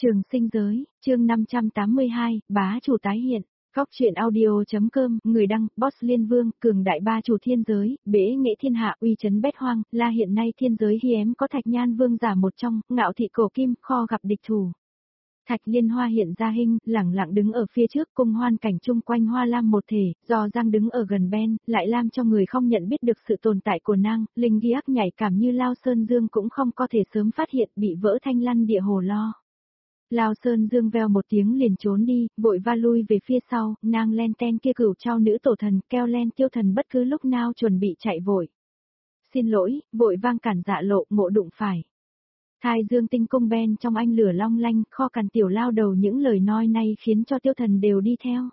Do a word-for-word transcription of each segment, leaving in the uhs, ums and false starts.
Trường sinh giới, chương năm trăm tám mươi hai, bá chủ tái hiện. Góc truyện audio.com, người đăng, Boss Liên Vương, cường đại ba chủ thiên giới, bế nghệ thiên hạ, uy chấn bét hoang, là hiện nay thiên giới hiếm có Thạch Nhan Vương giả một trong, ngạo thị cổ kim, kho gặp địch thủ. Thạch Liên Hoa hiện ra hình, lẳng lặng đứng ở phía trước, cùng hoan cảnh chung quanh hoa lam một thể, do Giang đứng ở gần bên, lại làm cho người không nhận biết được sự tồn tại của nàng, linh ghi ác nhảy cảm như Lao Sơn Dương cũng không có thể sớm phát hiện bị vỡ thanh lăn địa hồ lo. Lao Sơn Dương veo một tiếng liền trốn đi, vội va lui về phía sau, nàng len ten kia cửu trao nữ tổ thần, keo len tiêu thần bất cứ lúc nào chuẩn bị chạy vội. Xin lỗi, vội vang cản dạ lộ, ngộ đụng phải. Thái Dương tinh cung ben trong anh lửa long lanh, kho cằn tiểu lao đầu những lời nói này khiến cho tiêu thần đều đi theo.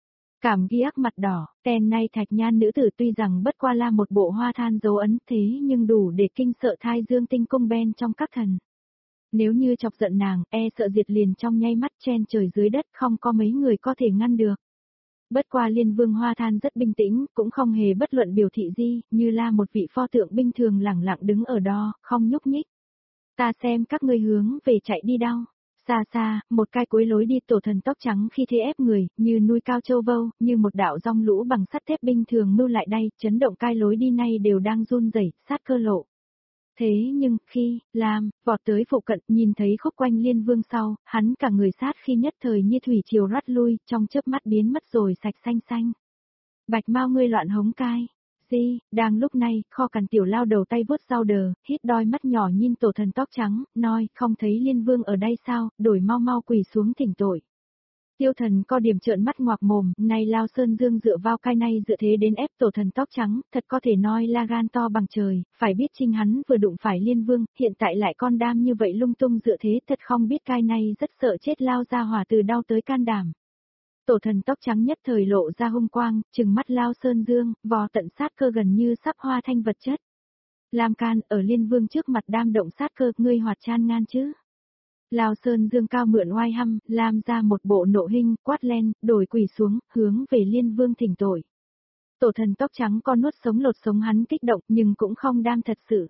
Cảm ghi ác mặt đỏ, ten nay Thạch Nhan nữ tử tuy rằng bất qua là một bộ hoa than dấu ấn thế nhưng đủ để kinh sợ Thái Dương tinh cung ben trong các thần. Nếu như chọc giận nàng, e sợ diệt liền trong nháy mắt chen trời dưới đất không có mấy người có thể ngăn được. Bất qua Liên Vương Hoa Than rất bình tĩnh, cũng không hề bất luận biểu thị gì, như là một vị pho tượng bình thường lẳng lặng đứng ở đó, không nhúc nhích. Ta xem các ngươi hướng về chạy đi đâu. Xa xa, một cái cuối lối đi tổ thần tóc trắng khi thế ép người, như nuôi cao châu vâu, như một đạo rong lũ bằng sắt thép bình thường mưu lại đây, chấn động cái lối đi này đều đang run rẩy, sát cơ lộ. Thế nhưng, khi, làm, vọt tới phụ cận, nhìn thấy khúc quanh Liên Vương sau, hắn cả người sát khi nhất thời như thủy triều rắt lui, trong chớp mắt biến mất rồi sạch xanh xanh. Bạch mau ngươi loạn hống cai. Di, đang lúc này, kho cằn tiểu lao đầu tay vuốt sau đờ, hít đôi mắt nhỏ nhìn tổ thần tóc trắng, nói, không thấy Liên Vương ở đây sao, đổi mau mau quỳ xuống thỉnh tội. Tiêu thần co điểm trợn mắt ngoạc mồm, này Lao Sơn Dương dựa vào cái này dựa thế đến ép tổ thần tóc trắng, thật có thể nói là gan to bằng trời, phải biết trinh hắn vừa đụng phải Liên Vương, hiện tại lại con đam như vậy lung tung dựa thế thật không biết cái này rất sợ chết lao ra hỏa từ đau tới can đảm. Tổ thần tóc trắng nhất thời lộ ra hung quang, trừng mắt Lao Sơn Dương, vò tận sát cơ gần như sắp hoa thanh vật chất. Làm can ở Liên Vương trước mặt đam động sát cơ, ngươi hoạt chan ngan chứ. Lao Sơn Dương cao mượn oai hăm, làm ra một bộ nộ hình, quát len, đổi quỳ xuống, hướng về Liên Vương thỉnh tội. Tổ thần tóc trắng con nuốt sống lột sống hắn kích động nhưng cũng không đam thật sự.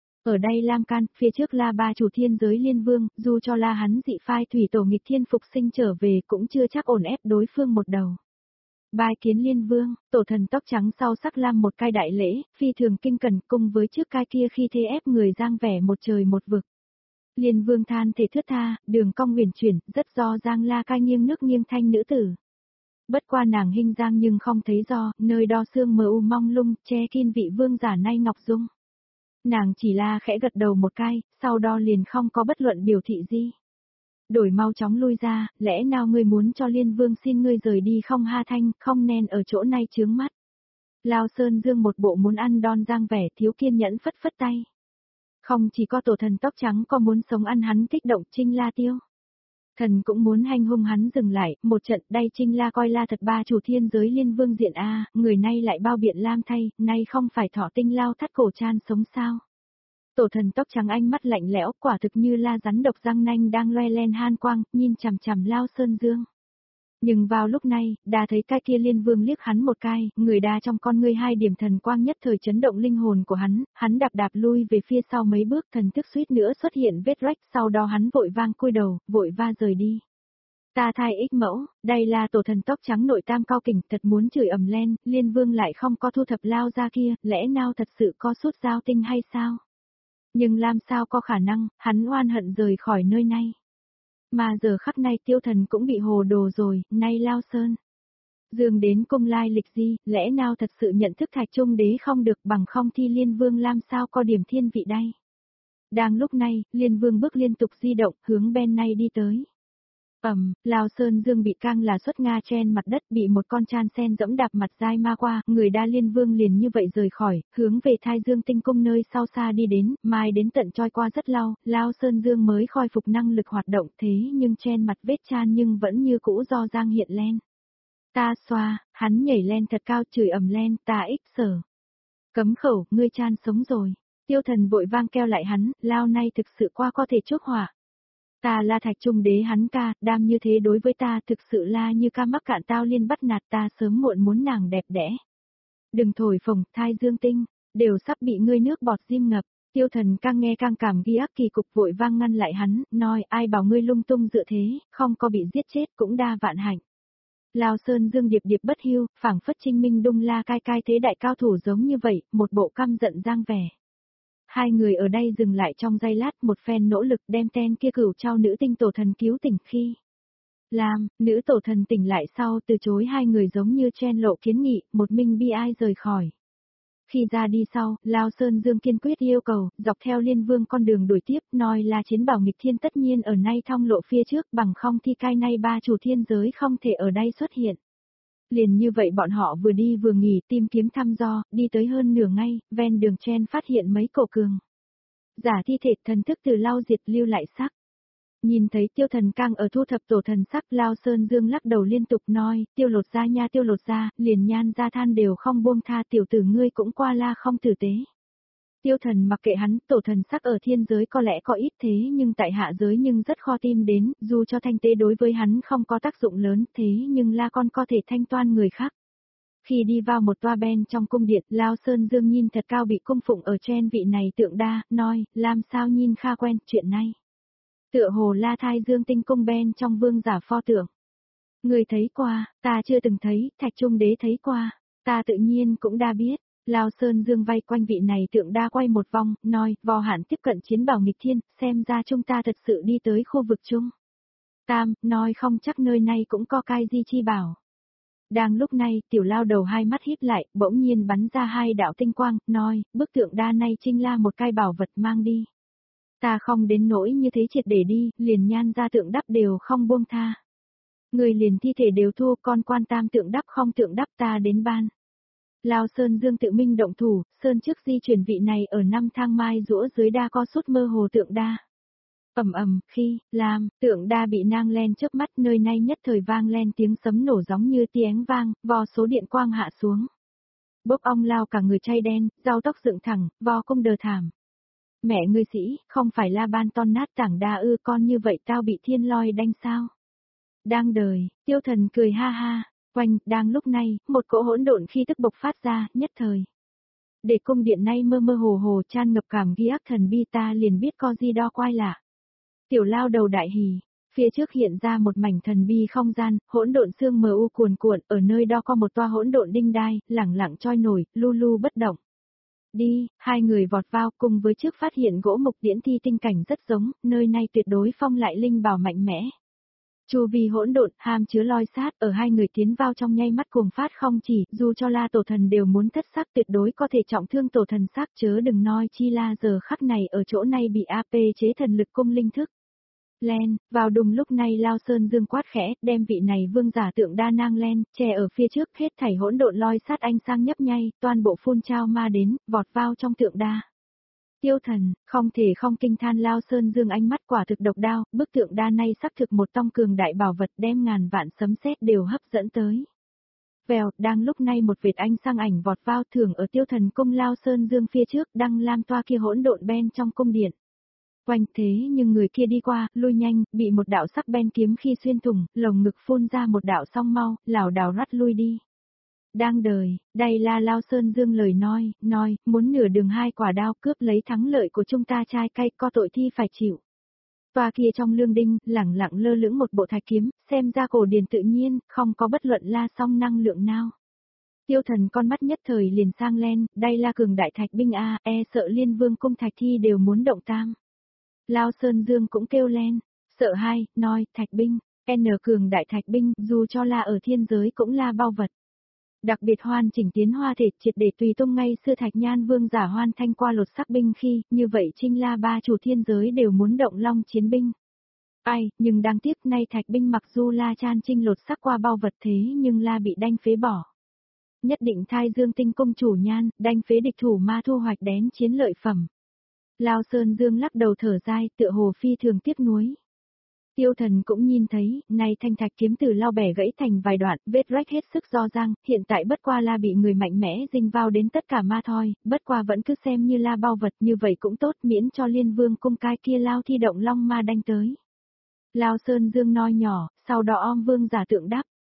Ở đây Lam Can, phía trước là ba chủ thiên giới Liên Vương, dù cho là hắn dị phai thủy tổ nghịch thiên phục sinh trở về cũng chưa chắc ổn ép đối phương một đầu. Bài kiến Liên Vương, tổ thần tóc trắng sau sắc lam một cai đại lễ, phi thường kinh cẩn cùng với trước cai kia khi thế ép người giang vẻ một trời một vực. Liên Vương than thể thướt tha, đường cong huyền chuyển, rất do Giang La cai nghiêng nước nghiêng thanh nữ tử. Bất qua nàng hình giang nhưng không thấy do, nơi đo xương mờ u mong lung, che kín vị vương giả nay ngọc dung. Nàng chỉ là khẽ gật đầu một cái, sau đó liền không có bất luận biểu thị gì. Đổi mau chóng lui ra, lẽ nào ngươi muốn cho Liên Vương xin ngươi rời đi không ha thanh, không nên ở chỗ này chướng mắt. Lao Sơn Dương một bộ muốn ăn đon giang vẻ thiếu kiên nhẫn phất phất tay. Không chỉ có tổ thần tóc trắng có muốn sống ăn hắn kích động Trinh La tiêu. Thần cũng muốn hành hung hắn dừng lại, một trận đây Trinh La coi la thật ba chủ thiên giới Liên Vương diện a, người nay lại bao biện lam thay, nay không phải thọ tinh lao thắt cổ chan sống sao. Tổ thần tóc trắng ánh mắt lạnh lẽo, quả thực như la rắn độc răng nanh đang loe len han quang, nhìn chằm chằm Lao Sơn Dương. Nhưng vào lúc này, đa thấy cái kia Liên Vương liếc hắn một cái, người đa trong con ngươi hai điểm thần quang nhất thời chấn động linh hồn của hắn, hắn đạp đạp lui về phía sau mấy bước, thần thức suýt nữa xuất hiện vết rách, sau đó hắn vội vang cúi đầu, vội va rời đi. Ta thai ích mẫu, đây là tổ thần tóc trắng nội tam cao kình, thật muốn chửi ầm lên, Liên Vương lại không có thu thập Lao ra kia, lẽ nào thật sự có sút giao tinh hay sao? Nhưng làm sao có khả năng, hắn oan hận rời khỏi nơi này. Mà giờ khắc này tiêu thần cũng bị hồ đồ rồi, nay Lao Sơn Dương đến cung lai lịch gì, lẽ nào thật sự nhận thức Thạch Trung Đế không được bằng không thi Liên Vương làm sao có điểm thiên vị đây. Đang lúc này, Liên Vương bước liên tục di động, hướng bên này đi tới. Ẩm, Lao Sơn Dương bị căng là xuất nga trên mặt đất bị một con chan sen dẫm đạp mặt dai ma qua, người đa Liên Vương liền như vậy rời khỏi, hướng về Thái Dương tinh cung nơi sau xa đi đến, mai đến tận trôi qua rất lâu, Lao Sơn Dương mới khôi phục năng lực hoạt động thế nhưng trên mặt vết chan nhưng vẫn như cũ do Giang hiện lên. Ta xoa, hắn nhảy lên thật cao chửi ầm lên, ta ích sở. Cấm khẩu, ngươi chan sống rồi. Tiêu thần vội vang kêu lại hắn, Lao nay thực sự qua có thể chuốc hỏa. Ta là Thạch Trung Đế hắn ca, đam như thế đối với ta thực sự là như ca mắc cạn tao liên bắt nạt ta sớm muộn muốn nàng đẹp đẽ. Đừng thổi phồng, Thái Dương tinh, đều sắp bị ngươi nước bọt diêm ngập. Tiêu thần càng nghe càng cảm ghi ác kỳ cục vội vang ngăn lại hắn, nói ai bảo ngươi lung tung dựa thế, không có bị giết chết cũng đa vạn hạnh. Lao Sơn Dương điệp điệp bất hưu, phảng phất Trinh Minh Đung La cai cai thế đại cao thủ giống như vậy, một bộ căm giận giang vẻ. Hai người ở đây dừng lại trong giây lát, một phen nỗ lực đem ten kia cửu trao nữ tinh tổ thần cứu tỉnh khi. Làm, nữ tổ thần tỉnh lại sau từ chối hai người giống như chen lộ kiến nghị, một mình bi ai rời khỏi. Khi ra đi sau, Lao Sơn Dương kiên quyết yêu cầu, dọc theo liên vương con đường đuổi tiếp, nói là chiến bảo nghịch thiên tất nhiên ở nay thong lộ phía trước bằng không thì cai nay ba chủ thiên giới không thể ở đây xuất hiện. Liền như vậy bọn họ vừa đi vừa nghỉ tìm kiếm thăm dò, đi tới hơn nửa ngày, ven đường chen phát hiện mấy cổ cường. Giả thi thể thần thức từ Lao diệt lưu lại sắc. Nhìn thấy tiêu thần càng ở thu thập tổ thần sắc, Lao Sơn Dương lắc đầu liên tục nói, tiêu lột ra nha tiêu lột ra, liền nhan ra than đều không buông tha, tiểu tử ngươi cũng qua la không tử tế. Tiêu thần mặc kệ hắn, tổ thần sắc ở thiên giới có lẽ có ít thế nhưng tại hạ giới nhưng rất khó tim đến, dù cho thanh tế đối với hắn không có tác dụng lớn thế nhưng la con có thể thanh toan người khác. Khi đi vào một toa ben trong cung điện, Lao Sơn Dương nhìn thật cao bị cung phụng ở trên vị này tượng đa, nói, làm sao nhìn kha quen, chuyện này. Tựa hồ la thai dương tinh cung ben trong vương giả pho tượng. Người thấy qua, ta chưa từng thấy, thạch trung đế thấy qua, ta tự nhiên cũng đã biết. Lao Sơn Dương vây quanh vị này tượng đa quay một vòng, nói, vò hạn tiếp cận chiến bảo nghịch thiên, xem ra chúng ta thật sự đi tới khu vực chung. Tam, nói không chắc nơi này cũng có cai di chi bảo. Đang lúc này, tiểu lao đầu hai mắt híp lại, bỗng nhiên bắn ra hai đạo tinh quang, nói, bức tượng đa này trinh la một cái bảo vật mang đi. Ta không đến nỗi như thế triệt để đi, liền nhan ra tượng đắp đều không buông tha. Người liền thi thể đều thu, con quan tam tượng đắp không tượng đắp ta đến ban. Lao Sơn Dương tự minh động thủ, Sơn trước di chuyển vị này ở năm thang mai rũa dưới đa co sút mơ hồ tượng đa. Ầm ầm, khi, làm, tượng đa bị nang len trước mắt nơi nay nhất thời vang len tiếng sấm nổ giống như tiếng vang, vò số điện quang hạ xuống. Bốc ong lao cả người chay đen, rau tóc dựng thẳng, vò cung đờ thảm. Mẹ ngươi sĩ, không phải la ban ton nát tảng đa ư con như vậy tao bị thiên lôi đánh sao? Đang đời, tiêu thần cười ha ha, quanh, đang lúc này, một cỗ hỗn độn khi tức bộc phát ra, nhất thời. Để cung điện nay mơ mơ hồ hồ chan ngập cảm ghi ác thần bi ta liền biết có gì đo quay lạ. Tiểu lao đầu đại hỉ, phía trước hiện ra một mảnh thần bi không gian, hỗn độn xương mờ u cuồn cuộn, ở nơi đó có một toa hỗn độn đinh đai, lẳng lặng trôi nổi, lu lu bất động. Đi, hai người vọt vào cùng với trước phát hiện gỗ mục điển thi tinh cảnh rất giống, nơi này tuyệt đối phong lại linh bảo mạnh mẽ. Chu vi hỗn độn, ham chứa loi sát, ở hai người tiến vào trong nháy mắt cuồng phát không chỉ, dù cho la tổ thần đều muốn thất sắc tuyệt đối có thể trọng thương tổ thần xác chớ đừng nói chi la giờ khắc này ở chỗ này bị a pê chế thần lực cung linh thức. Len, vào đùng lúc này Lao Sơn Dương quát khẽ, đem vị này vương giả tượng đa nang len, che ở phía trước hết thảy hỗn độn loi sát anh sang nhấp nhay, toàn bộ phun trao ma đến, vọt vào trong tượng đa. Tiêu thần, không thể không kinh than Lao Sơn Dương ánh mắt quả thực độc đao, bức tượng đa này xác thực một tông cường đại bảo vật đem ngàn vạn sấm sét đều hấp dẫn tới. Vèo, đang lúc này một vệt ánh sang ảnh vọt vào thường ở tiêu thần cung Lao Sơn Dương phía trước đang lam toa kia hỗn độn ben trong cung điện. Quanh thế nhưng người kia đi qua, lui nhanh, bị một đạo sắc ben kiếm khi xuyên thủng, lồng ngực phun ra một đạo song mau, lảo đảo rắt lui đi. Đang đời, đây là Lao Sơn Dương lời nói, nói, muốn nửa đường hai quả đao cướp lấy thắng lợi của chúng ta trai cay có tội thi phải chịu. Toa kia trong lương đinh, lẳng lặng lơ lửng một bộ thạch kiếm, xem ra cổ điển tự nhiên, không có bất luận la song năng lượng nào. Tiêu thần con mắt nhất thời liền sang len, đây là cường đại thạch binh a, e sợ liên vương cung thạch thi đều muốn động tam. Lao Sơn Dương cũng kêu lên, sợ hai, nói, thạch binh, N cường đại thạch binh, dù cho là ở thiên giới cũng là bao vật. Đặc biệt hoàn chỉnh tiến hoa thể triệt để tùy tung ngay xưa thạch nhan vương giả hoan thanh qua lột sắc binh khi, như vậy trinh la ba chủ thiên giới đều muốn động long chiến binh. Ai, nhưng đáng tiếc nay thạch binh mặc dù la chan trinh lột sắc qua bao vật thế nhưng la bị đanh phế bỏ. Nhất định thai dương tinh cung chủ nhan, đanh phế địch thủ ma thu hoạch đén chiến lợi phẩm. Lao Sơn Dương lắc đầu thở dài, tựa hồ phi thường tiếc nuối. Tiêu thần cũng nhìn thấy, nay thanh thạch kiếm từ lao bẻ gãy thành vài đoạn, vết rách hết sức do răng, hiện tại bất qua la bị người mạnh mẽ dinh vào đến tất cả ma thôi, bất qua vẫn cứ xem như la bao vật như vậy cũng tốt miễn cho liên vương cung cai kia lao thi động long ma đanh tới. Lao Sơn Dương nói nhỏ, sau đó om vương giả tượng đáp.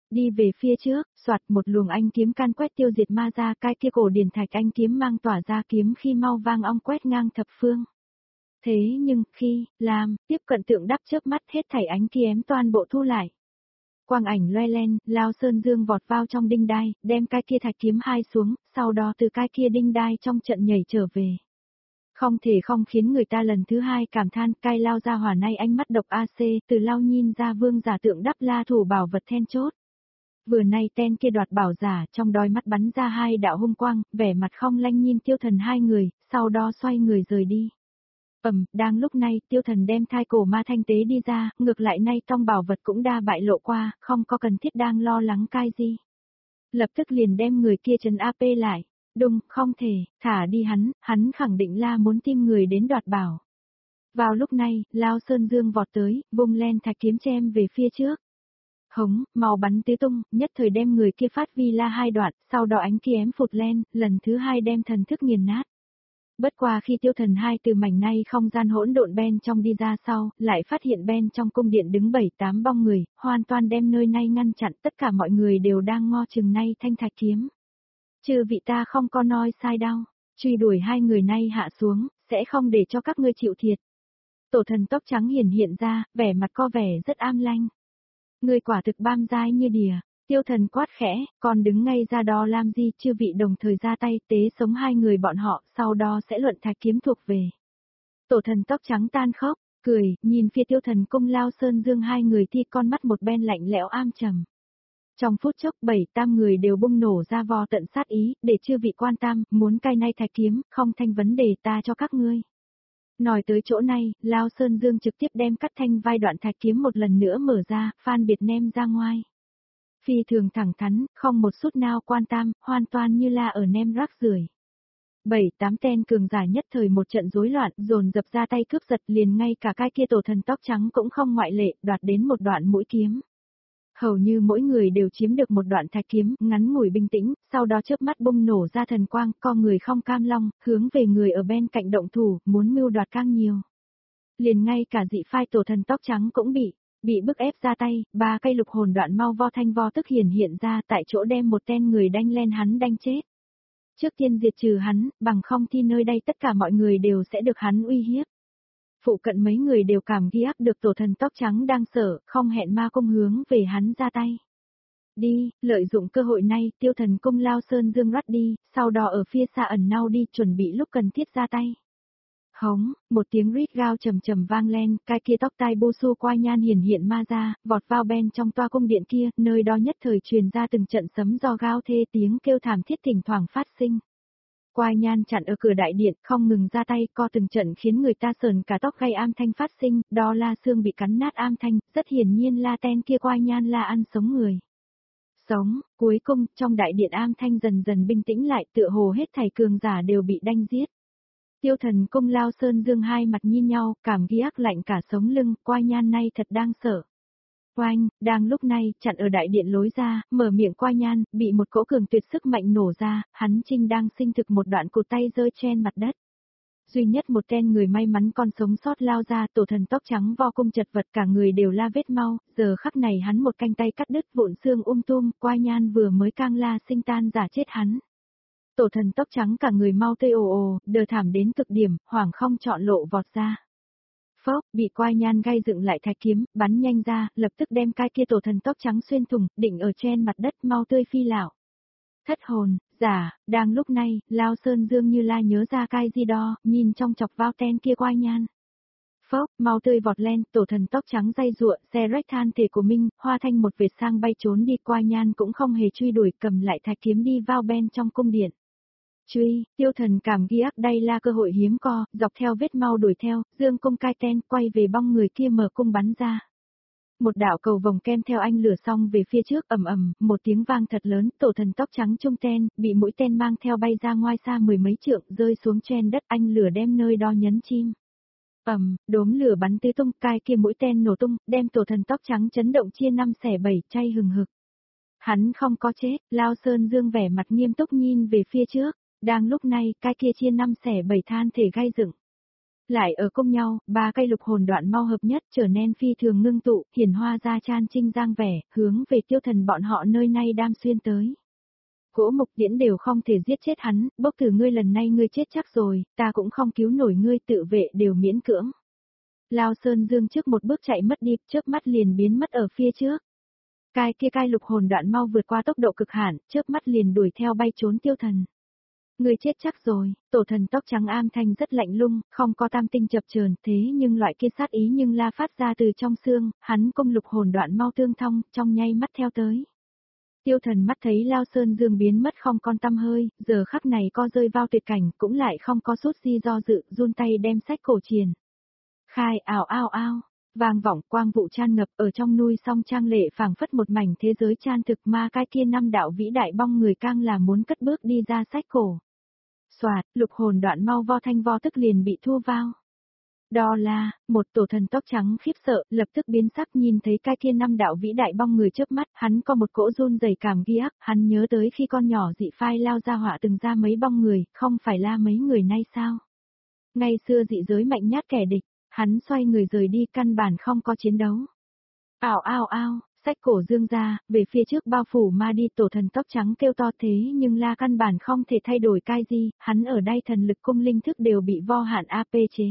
Đi về phía trước, soạt một luồng ánh kiếm can quét tiêu diệt ma ra, cái kia cổ điển thạch ánh kiếm mang tỏa ra kiếm khi mau vang ong quét ngang thập phương. Thế nhưng, khi, làm, tiếp cận tượng đắp chớp mắt hết thảy ánh kiếm toàn bộ thu lại. Quang ảnh loe len, Lao Sơn Dương vọt vào trong đinh đai, đem cái kia thạch kiếm hai xuống, sau đó từ cái kia đinh đai trong trận nhảy trở về. Không thể không khiến người ta lần thứ hai cảm than, cai Lao ra hỏa nay ánh mắt độc a xê, từ Lao nhìn ra vương giả tượng đắp la thủ bảo vật then chốt. Vừa nay ten kia đoạt bảo giả, trong đôi mắt bắn ra hai đạo hung quang, vẻ mặt không lanh nhìn tiêu thần hai người, sau đó xoay người rời đi. Ầm, đang lúc này, tiêu thần đem thai cổ ma thanh tế đi ra, ngược lại nay trong bảo vật cũng đa bại lộ qua, không có cần thiết đang lo lắng cai gì. Lập tức liền đem người kia trấn a pê lại. Đùng, không thể, thả đi hắn, hắn khẳng định là muốn tìm người đến đoạt bảo. Vào lúc này, Lao Sơn Dương vọt tới, vung len thạch kiếm chém về phía trước. Hống, màu bắn tứ tung, nhất thời đem người kia phát vi la hai đoạn, sau đó ánh kiếm phụt len, lần thứ hai đem thần thức nghiền nát. Bất qua khi tiêu thần hai từ mảnh này không gian hỗn độn bên trong đi ra sau, lại phát hiện bên trong cung điện đứng bảy tám bong người, hoàn toàn đem nơi này ngăn chặn, tất cả mọi người đều đang ngo chừng nay thanh thạch kiếm. Chư vị ta không có nói sai đâu, truy đuổi hai người nay hạ xuống, sẽ không để cho các ngươi chịu thiệt. Tổ thần tóc trắng hiển hiện ra, vẻ mặt co vẻ rất am lanh. Người quả thực bam dai như đìa, tiêu thần quát khẽ, còn đứng ngay ra đó làm gì, chư vị đồng thời ra tay tế sống hai người bọn họ, sau đó sẽ luận thạch kiếm thuộc về. Tổ thần tóc trắng tan khóc, cười, nhìn phía tiêu thần cung Lao Sơn Dương hai người thi con mắt một bên lạnh lẽo am trầm. Trong phút chốc bảy tam người đều bung nổ ra vò tận sát ý, để chư vị quan tam, muốn cai nay thạch kiếm, không thành vấn đề ta cho các ngươi. Nói tới chỗ này, Lao Sơn Dương trực tiếp đem cắt thanh vai đoạn thạch kiếm một lần nữa mở ra, phan biệt nem ra ngoài. Phi thường thẳng thắn, không một chút nào quan tam, hoàn toàn như là ở nem rác rưởi. Bảy tám tên cường giả nhất thời một trận rối loạn, dồn dập ra tay cướp giật, liền ngay cả cái kia tổ thần tóc trắng cũng không ngoại lệ, đoạt đến một đoạn mũi kiếm. Hầu như mỗi người đều chiếm được một đoạn thạch kiếm, ngắn ngủi bình tĩnh, sau đó chớp mắt bung nổ ra thần quang, con người không cam long, hướng về người ở bên cạnh động thủ, muốn mưu đoạt càng nhiều. Liền ngay cả dị phai tổ thần tóc trắng cũng bị, bị bức ép ra tay, ba cây lục hồn đoạn mau vo thanh vo tức hiển hiện ra tại chỗ đem một tên người đanh lên hắn đanh chết. Trước tiên diệt trừ hắn, bằng không thì nơi đây tất cả mọi người đều sẽ được hắn uy hiếp. Phụ cận mấy người đều cảm ghi ác được tổ thần tóc trắng đang sợ, không hẹn ma công hướng về hắn ra tay. Đi, lợi dụng cơ hội này, tiêu thần cung Lao Sơn Dương rắt đi, sau đó ở phía xa ẩn nau đi, chuẩn bị lúc cần thiết ra tay. Hống, một tiếng rít gao trầm trầm vang lên, cái kia tóc tai bô su qua nhan hiển hiện ma ra, vọt vào bên trong toa cung điện kia, nơi đó nhất thời truyền ra từng trận sấm do gao thê tiếng kêu thảm thiết thỉnh thoảng phát sinh. Quai nhan chặn ở cửa đại điện, không ngừng ra tay, co từng trận khiến người ta sờn cả tóc gai am thanh phát sinh, đó là xương bị cắn nát am thanh, rất hiển nhiên là tên kia quai nhan là ăn sống người. Sống, cuối cùng, trong đại điện am thanh dần dần bình tĩnh lại, tựa hồ hết thảy cường giả đều bị đanh giết. Tiêu thần cung Lao Sơn Dương hai mặt nhìn nhau, cảm ghi ác lạnh cả sống lưng, quai nhan nay thật đang sợ. Oanh, đang lúc này, chặn ở đại điện lối ra, mở miệng quai nhan, bị một cỗ cường tuyệt sức mạnh nổ ra, hắn trinh đang sinh thực một đoạn cụt tay rơi trên mặt đất. Duy nhất một tên người may mắn còn sống sót lao ra, tổ thần tóc trắng vo cung chật vật cả người đều la vết mau, giờ khắc này hắn một canh tay cắt đứt vụn xương um tùm, quai nhan vừa mới cang la sinh tan giả chết hắn. Tổ thần tóc trắng cả người mau tê ồ ồ, đờ thảm đến cực điểm, hoảng không chọn lộ vọt ra. Phốc, bị quai nhan gai dựng lại thạch kiếm, bắn nhanh ra, lập tức đem cái kia tổ thần tóc trắng xuyên thủng, định ở trên mặt đất mau tươi phi lão. Thất hồn, giả, đang lúc này, Lao Sơn Dương như la nhớ ra cái gì đó, nhìn trong chọc vào ten kia quai nhan. Phốc, mau tươi vọt lên, tổ thần tóc trắng dây dụa, xe rách than thể của Minh, hoa thanh một vệt sang bay trốn đi, quai nhan cũng không hề truy đuổi, cầm lại thạch kiếm đi vào bên trong cung điện. Truy, tiêu thần cảm ghi ác đây là cơ hội hiếm co, dọc theo vết mau đuổi theo, dương cung cai ten quay về bong người kia mở cung bắn ra. Một đạo cầu vòng kem theo anh lửa xong về phía trước ầm ầm, một tiếng vang thật lớn, tổ thần tóc trắng trung ten, bị mũi tên mang theo bay ra ngoài xa mười mấy trượng, rơi xuống trên đất, anh lửa đem nơi đó nhấn chim. Ầm, đốm lửa bắn tứ tung, cai kia mũi tên nổ tung, đem tổ thần tóc trắng chấn động chia năm xẻ bảy, chay hừng hực. Hắn không có chết, Lao Sơn Dương vẻ mặt nghiêm túc nhìn về phía trước. Đang lúc này, cái kia chia năm xẻ bảy than thể gai dựng. Lại ở cùng nhau, ba cây lục hồn đoạn mau hợp nhất trở nên phi thường ngưng tụ, hiển hoa ra chan trinh giang vẻ, hướng về Tiêu Thần bọn họ nơi nay đam xuyên tới. Gỗ mục điễn đều không thể giết chết hắn, bốc thử ngươi lần này ngươi chết chắc rồi, ta cũng không cứu nổi ngươi, tự vệ đều miễn cưỡng. Lao Sơn Dương trước một bước chạy mất đi, chớp mắt liền biến mất ở phía trước. Cái kia cai lục hồn đoạn mau vượt qua tốc độ cực hạn, chớp mắt liền đuổi theo bay trốn Tiêu Thần. Ngươi chết chắc rồi, tổ thần tóc trắng am thanh rất lạnh lung, không có tam tinh chập chờn, thế nhưng loại kia sát ý nhưng la phát ra từ trong xương, hắn công lục hồn đoạn mau tương thông, trong nháy mắt theo tới. Tiêu Thần mắt thấy Lao Sơn Dương biến mất không con tăm hơi, giờ khắc này co rơi vào tuyệt cảnh, cũng lại không có sút di do dự, run tay đem sách cổ triền. Khai ào ao ao, vang vọng quang vụ tràn ngập ở trong nuôi song trang lệ phảng phất một mảnh thế giới chan thực ma cái kia năm đạo vĩ đại bong người cang là muốn cất bước đi ra sách cổ. Soạt, lục hồn đoạn mau vo thanh vo tức liền bị thu vào. Đó là, một tổ thần tóc trắng khiếp sợ, lập tức biến sắc nhìn thấy cái kia năm đạo vĩ đại bong người trước mắt, hắn có một cỗ run rẩy cảm ghi ác, hắn nhớ tới khi con nhỏ dị phai lao ra họa từng ra mấy bong người, không phải là mấy người nay sao? Ngày xưa dị giới mạnh nhát kẻ địch, hắn xoay người rời đi căn bản không có chiến đấu. Ảo ao ao, sách cổ dương ra, về phía trước bao phủ ma đi tổ thần tóc trắng kêu to thế nhưng la căn bản không thể thay đổi cái gì, hắn ở đây thần lực cung linh thức đều bị vo hạn a pê chế.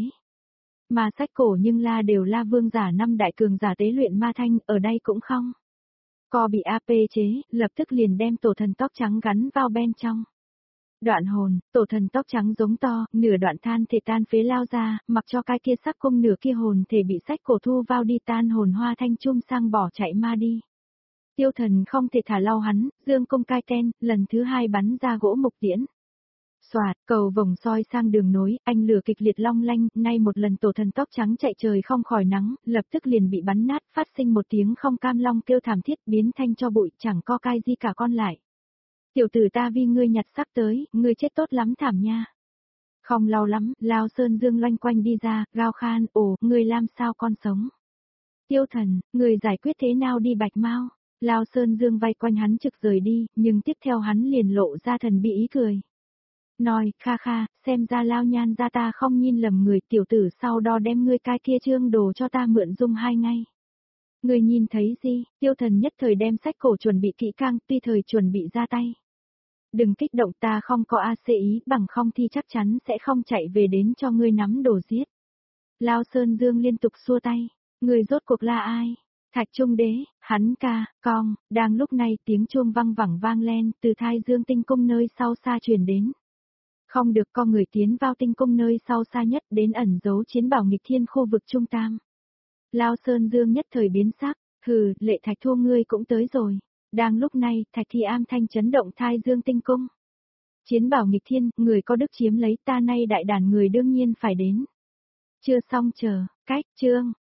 Mà sách cổ nhưng la đều la vương giả năm đại cường giả tế luyện ma thanh, ở đây cũng không. Co bị a pê chế, lập tức liền đem tổ thần tóc trắng gắn vào bên trong. Đoạn hồn, tổ thần tóc trắng giống to, nửa đoạn than thể tan phế lao ra, mặc cho cái kia sắc cung nửa kia hồn thể bị sách cổ thu vào đi tan hồn hoa thanh chum sang bỏ chạy ma đi. Tiêu Thần không thể thả lau hắn, dương cung cai ten, lần thứ hai bắn ra gỗ mục tiễn. Soạt, cầu vòng soi sang đường nối, anh lửa kịch liệt long lanh, nay một lần tổ thần tóc trắng chạy trời không khỏi nắng, lập tức liền bị bắn nát, phát sinh một tiếng không cam long kêu thảm thiết biến thanh cho bụi, chẳng có cai gì cả con lại. Tiểu tử ta vì ngươi nhặt sắc tới, ngươi chết tốt lắm thảm nha. Không lâu lắm, Lao Sơn Dương loanh quanh đi ra, gào khan, ồ, ngươi làm sao con sống. Tiêu Thần, ngươi giải quyết thế nào đi Bạch Mao? Lao Sơn Dương vây quanh hắn trực rời đi, nhưng tiếp theo hắn liền lộ ra thần bị ý cười. Nói, kha kha, xem ra Lao Nhan ra ta không nhìn lầm người, tiểu tử sau đó đem ngươi cái kia trương đồ cho ta mượn dùng hai ngày. Ngươi nhìn thấy gì? Tiêu Thần nhất thời đem sách cổ chuẩn bị kỹ càng, tuy thời chuẩn bị ra tay. Đừng kích động, ta không có a xê ý, bằng không thì chắc chắn sẽ không chạy về đến cho ngươi nắm đồ giết. Lao Sơn Dương liên tục xua tay, ngươi rốt cuộc là ai? Thạch Trung Đế, hắn ca, con, đang lúc này tiếng chuông vang vẳng vang lên, từ Thai Dương tinh cung nơi sau xa truyền đến. Không được con người tiến vào tinh cung nơi sau xa nhất đến ẩn giấu chiến bảo nghịch thiên khu vực trung tam. Lao Sơn Dương nhất thời biến sắc, hừ, Lệ Thạch Thu ngươi cũng tới rồi. Đang lúc này, Thạch Thi am thanh chấn động Thai Dương tinh cung. Chiến bảo nghịch thiên, người có đức chiếm lấy ta nay đại đàn người đương nhiên phải đến. Chưa xong chờ, cách, chương.